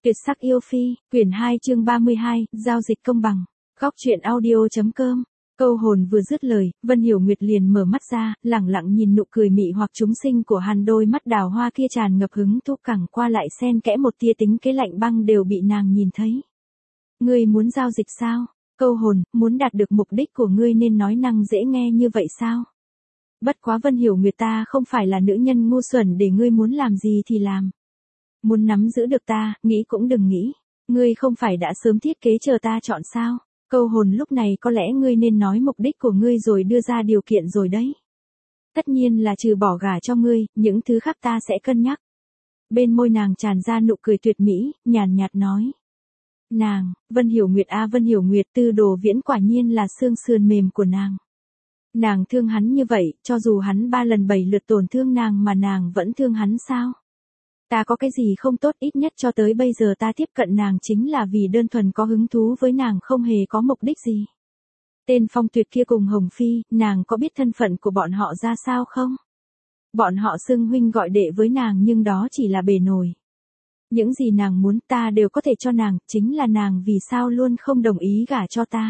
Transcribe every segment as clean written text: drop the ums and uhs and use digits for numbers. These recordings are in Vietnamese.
Tuyệt sắc yêu phi, quyển 2 chương 32, giao dịch công bằng. Góc truyện audio.com. Câu hồn vừa dứt lời, Vân Hiểu Nguyệt liền mở mắt ra, lẳng lặng nhìn nụ cười mị hoặc chúng sinh của hắn, đôi mắt đào hoa kia tràn ngập hứng thú, cẳng qua lại xen kẽ một tia tính kế lạnh băng đều bị nàng nhìn thấy. Ngươi muốn giao dịch sao? Câu hồn, muốn đạt được mục đích của ngươi nên nói năng dễ nghe như vậy sao? Bất quá Vân Hiểu Nguyệt, ta không phải là nữ nhân ngu xuẩn để ngươi muốn làm gì thì làm. Muốn nắm giữ được ta, nghĩ cũng đừng nghĩ. Ngươi không phải đã sớm thiết kế chờ ta chọn sao? Câu hồn, lúc này có lẽ ngươi nên nói mục đích của ngươi rồi đưa ra điều kiện rồi đấy. Tất nhiên là trừ bỏ gả cho ngươi, những thứ khác ta sẽ cân nhắc. Bên môi nàng tràn ra nụ cười tuyệt mỹ, nhàn nhạt nói. Nàng, Vân Hiểu Nguyệt a Vân Hiểu Nguyệt, Tư Đồ Viễn quả nhiên là xương sườn mềm của nàng. Nàng thương hắn như vậy, cho dù hắn 3 lần 7 lượt tổn thương nàng mà nàng vẫn thương hắn sao? Ta có cái gì không tốt, ít nhất cho tới bây giờ ta tiếp cận nàng chính là vì đơn thuần có hứng thú với nàng, không hề có mục đích gì. Tên Phong Tuyệt kia cùng Hồng Phi, nàng có biết thân phận của bọn họ ra sao không? Bọn họ xưng huynh gọi đệ với nàng nhưng đó chỉ là bề nổi. Những gì nàng muốn ta đều có thể cho nàng, chính là nàng vì sao luôn không đồng ý gả cho ta.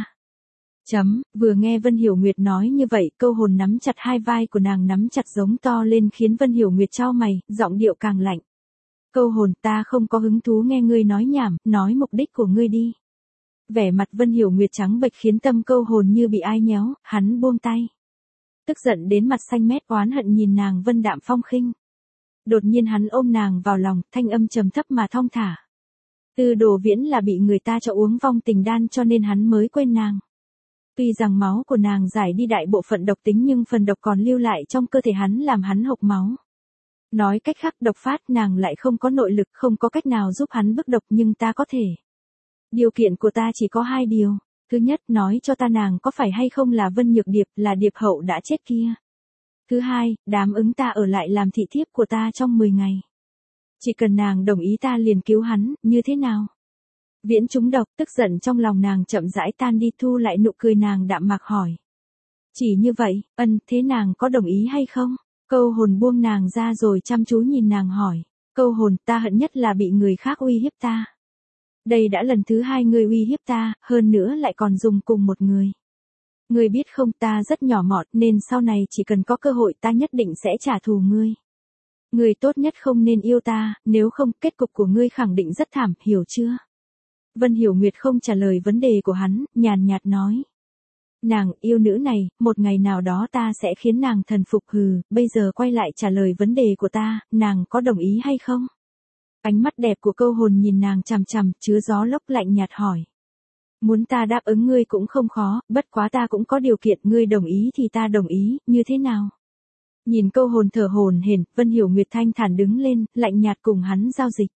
Vừa nghe Vân Hiểu Nguyệt nói như vậy, câu hồn nắm chặt hai vai của nàng, nắm chặt giống to lên khiến Vân Hiểu Nguyệt chau mày, giọng điệu càng lạnh. Câu hồn, ta không có hứng thú nghe ngươi nói nhảm, nói mục đích của ngươi đi. Vẻ mặt Vân Hiểu Nguyệt trắng bệch khiến tâm câu hồn như bị ai nhéo, hắn buông tay. Tức giận đến mặt xanh mét, oán hận nhìn nàng vân đạm phong khinh. Đột nhiên hắn ôm nàng vào lòng, thanh âm trầm thấp mà thong thả. Tư Đồ Viễn là bị người ta cho uống vong tình đan cho nên hắn mới quên nàng. Tuy rằng máu của nàng giải đi đại bộ phận độc tính nhưng phần độc còn lưu lại trong cơ thể hắn làm hắn hộc máu. Nói cách khác, độc phát nàng lại không có nội lực, không có cách nào giúp hắn bức độc, nhưng ta có thể. Điều kiện của ta chỉ có 2 điều. Thứ nhất, nói cho ta nàng có phải hay không là Vân Nhược Điệp, là Điệp Hậu đã chết kia. Thứ hai, đáp ứng ta ở lại làm thị thiếp của ta trong 10 ngày. Chỉ cần nàng đồng ý ta liền cứu hắn, như thế nào? Viễn trúng độc, tức giận trong lòng nàng chậm rãi tan đi, thu lại nụ cười nàng đạm mạc hỏi. Chỉ như vậy, thế nàng có đồng ý hay không? Câu hồn buông nàng ra rồi chăm chú nhìn nàng hỏi. Câu hồn, ta hận nhất là bị người khác uy hiếp ta. Đây đã lần thứ 2 ngươi uy hiếp ta, hơn nữa lại còn dùng cùng một người. Ngươi biết không, ta rất nhỏ mọn nên sau này chỉ cần có cơ hội ta nhất định sẽ trả thù ngươi. Ngươi tốt nhất không nên yêu ta, nếu không kết cục của ngươi khẳng định rất thảm, hiểu chưa? Vân Hiểu Nguyệt không trả lời vấn đề của hắn, nhàn nhạt nói. Nàng yêu nữ này, một ngày nào đó ta sẽ khiến nàng thần phục. Bây giờ quay lại trả lời vấn đề của ta, nàng có đồng ý hay không? Ánh mắt đẹp của câu hồn nhìn nàng chằm chằm, chứa gió lốc lạnh nhạt hỏi. Muốn ta đáp ứng ngươi cũng không khó, bất quá ta cũng có điều kiện, ngươi đồng ý thì ta đồng ý, như thế nào? Nhìn câu hồn thở hổn hển, Vân Hiểu Nguyệt thanh thản đứng lên, lạnh nhạt cùng hắn giao dịch.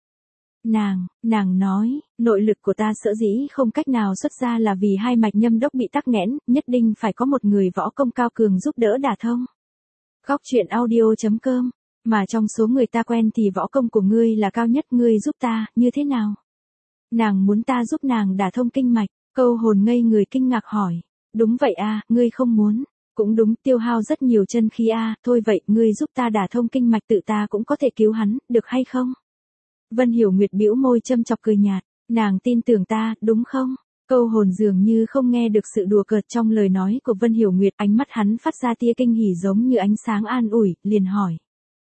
Nàng nói, nội lực của ta sở dĩ không cách nào xuất ra là vì 2 mạch nhâm đốc bị tắc nghẽn, nhất định phải có một người võ công cao cường giúp đỡ đả thông. Góc truyện audio.com, mà trong số người ta quen thì võ công của ngươi là cao nhất, ngươi giúp ta, như thế nào? Nàng muốn ta giúp nàng đả thông kinh mạch, câu hồn ngây người kinh ngạc hỏi. Đúng vậy a, ngươi không muốn. Cũng đúng, tiêu hao rất nhiều chân khí a, thôi vậy, ngươi giúp ta đả thông kinh mạch, tự ta cũng có thể cứu hắn, được hay không? Vân Hiểu Nguyệt bĩu môi châm chọc cười nhạt, nàng tin tưởng ta, đúng không? Câu hồn dường như không nghe được sự đùa cợt trong lời nói của Vân Hiểu Nguyệt, ánh mắt hắn phát ra tia kinh hỉ giống như ánh sáng an ủi, liền hỏi.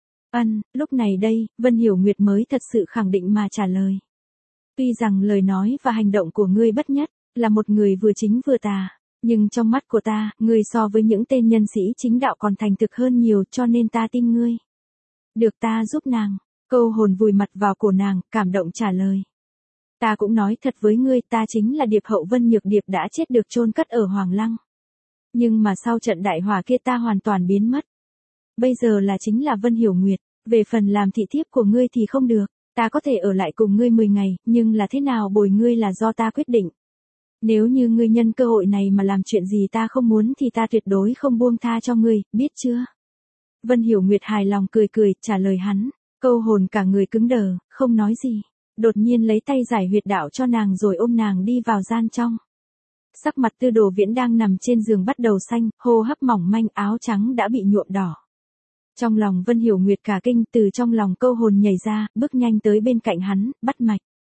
Lúc này đây, Vân Hiểu Nguyệt mới thật sự khẳng định mà trả lời. Tuy rằng lời nói và hành động của ngươi bất nhất, là một người vừa chính vừa tà, nhưng trong mắt của ta, ngươi so với những tên nhân sĩ chính đạo còn thành thực hơn nhiều, cho nên ta tin ngươi. Được, ta giúp nàng. Câu hồn vùi mặt vào cổ nàng, cảm động trả lời. Ta cũng nói thật với ngươi, ta chính là Điệp Hậu Vân Nhược Điệp đã chết được chôn cất ở Hoàng Lăng. Nhưng mà sau trận đại hỏa kia ta hoàn toàn biến mất. Bây giờ chính là Vân Hiểu Nguyệt, về phần làm thị thiếp của ngươi thì không được, ta có thể ở lại cùng ngươi 10 ngày, nhưng là thế nào bồi ngươi là do ta quyết định. Nếu như ngươi nhân cơ hội này mà làm chuyện gì ta không muốn thì ta tuyệt đối không buông tha cho ngươi, biết chưa? Vân Hiểu Nguyệt hài lòng cười cười, trả lời hắn. Câu hồn cả người cứng đờ, không nói gì. Đột nhiên lấy tay giải huyệt đạo cho nàng rồi ôm nàng đi vào gian trong. Sắc mặt Tư Đồ Viễn đang nằm trên giường bắt đầu xanh, hô hấp mỏng manh, áo trắng đã bị nhuộm đỏ. Trong lòng Vân Hiểu Nguyệt cả kinh, từ trong lòng câu hồn nhảy ra, bước nhanh tới bên cạnh hắn, bắt mạch.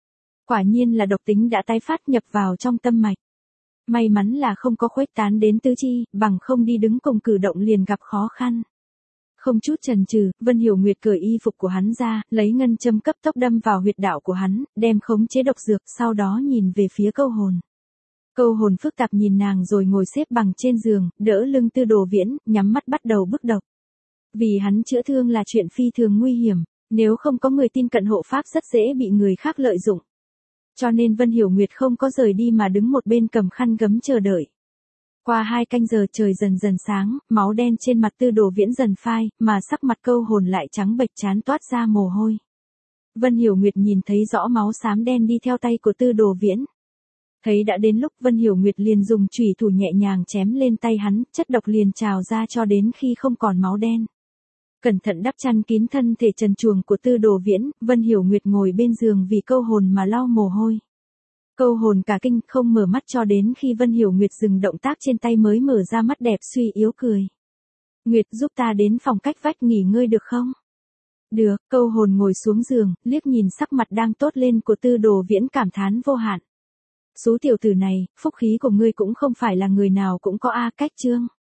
Quả nhiên là độc tính đã tái phát nhập vào trong tâm mạch. May mắn là không có khuếch tán đến tứ chi, bằng không đi đứng cùng cử động liền gặp khó khăn. Không chút chần chừ, Vân Hiểu Nguyệt cởi y phục của hắn ra, lấy ngân châm cấp tốc đâm vào huyệt đạo của hắn, đem khống chế độc dược, sau đó nhìn về phía Câu Hồn. Câu Hồn phức tạp nhìn nàng rồi ngồi xếp bằng trên giường, đỡ lưng Tư Đồ Viễn, nhắm mắt bắt đầu bức độc. Vì hắn chữa thương là chuyện phi thường nguy hiểm, nếu không có người tin cận hộ pháp rất dễ bị người khác lợi dụng. Cho nên Vân Hiểu Nguyệt không có rời đi mà đứng một bên cầm khăn gấm chờ đợi. Qua 2 canh giờ trời dần dần sáng, máu đen trên mặt Tư Đồ Viễn dần phai, mà sắc mặt Câu Hồn lại trắng bệch chán toát ra mồ hôi. Vân Hiểu Nguyệt nhìn thấy rõ máu xám đen đi theo tay của Tư Đồ Viễn. Thấy đã đến lúc Vân Hiểu Nguyệt liền dùng chủy thủ nhẹ nhàng chém lên tay hắn, chất độc liền trào ra cho đến khi không còn máu đen. Cẩn thận đắp chăn kín thân thể trần truồng của Tư Đồ Viễn, Vân Hiểu Nguyệt ngồi bên giường vì Câu Hồn mà lau mồ hôi. Câu Hồn cả kinh không mở mắt cho đến khi Vân Hiểu Nguyệt dừng động tác trên tay mới mở ra mắt đẹp suy yếu cười. Nguyệt giúp ta đến phòng cách vách nghỉ ngơi được không? Được, Câu Hồn ngồi xuống giường, liếc nhìn sắc mặt đang tốt lên của Tư Đồ Viễn cảm thán vô hạn. Số tiểu tử này, phúc khí của ngươi cũng không phải là người nào cũng có a cách chương.